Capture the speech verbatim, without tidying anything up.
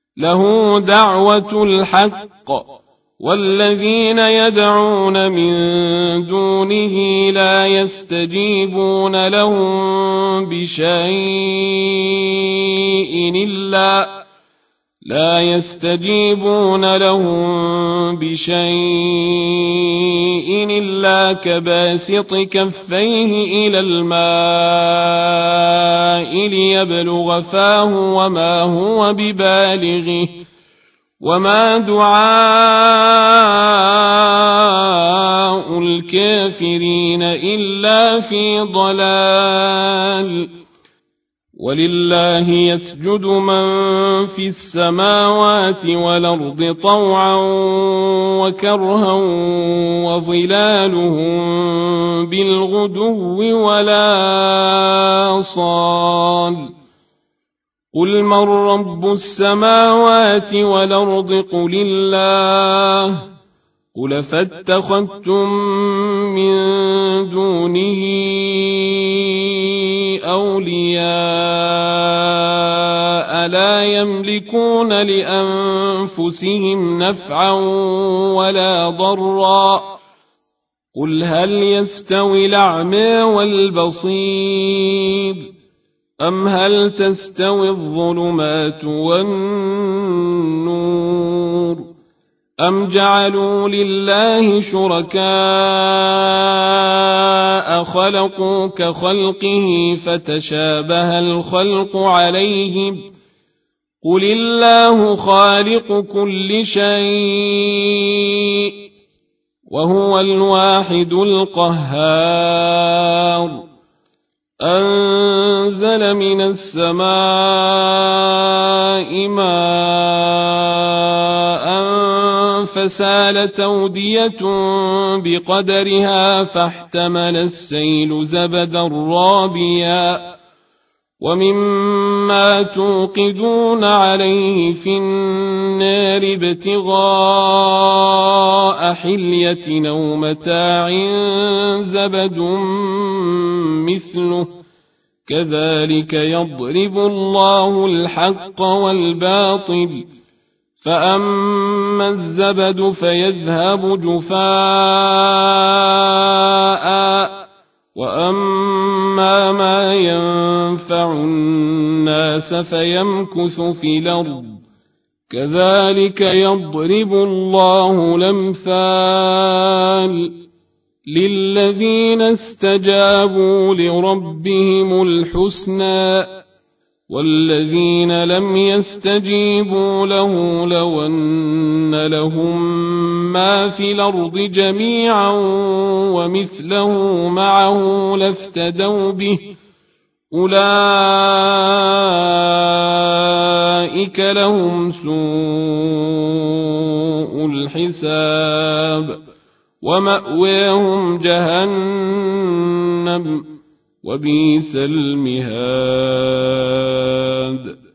له دعوة الحق والذين يدعون من دونه لا يستجيبون لهم بشيء إلا لا يستجيبون لهم بشيء إلا كباسط كفيه إلى الماء ليبلغ فاه وما هو ببالغه وما دعاء الكافرين إلا في ضلال ولله يسجد من في السماوات والأرض طوعا وكرها وظلالهم بالغدو ولا صال قل من رب السماوات والأرض قل الله قل فاتخذتم من دونه أولياء لا يملكون لأنفسهم نفعا ولا ضرا قل هل يستوي الأعمى والبصير أم هل تستوي الظلمات والنور أم جعلوا لله شركاء خلقوا كخلقه فتشابه الخلق عليهم قل الله خالق كل شيء وهو الواحد القهار أنزل من السماء ماء فسالت أودية بقدرها فاحتمل السيل زبدا رابيا ومما توقدون عليه في النار ابتغاء حلية أو متاع زبد مثله كذلك يضرب الله الحق والباطل فأما الزبد فيذهب جفاء وأما ما ينفع الناس فيمكث في الأرض كذلك يضرب الله الأمثال للذين استجابوا لربهم الحسنى والذين لم يستجيبوا له لو أن لهم ما في الأرض جميعا ومثله معه لافتدوا به أولئك لهم سوء الحساب ومأواهم جهنم وبئس المهاد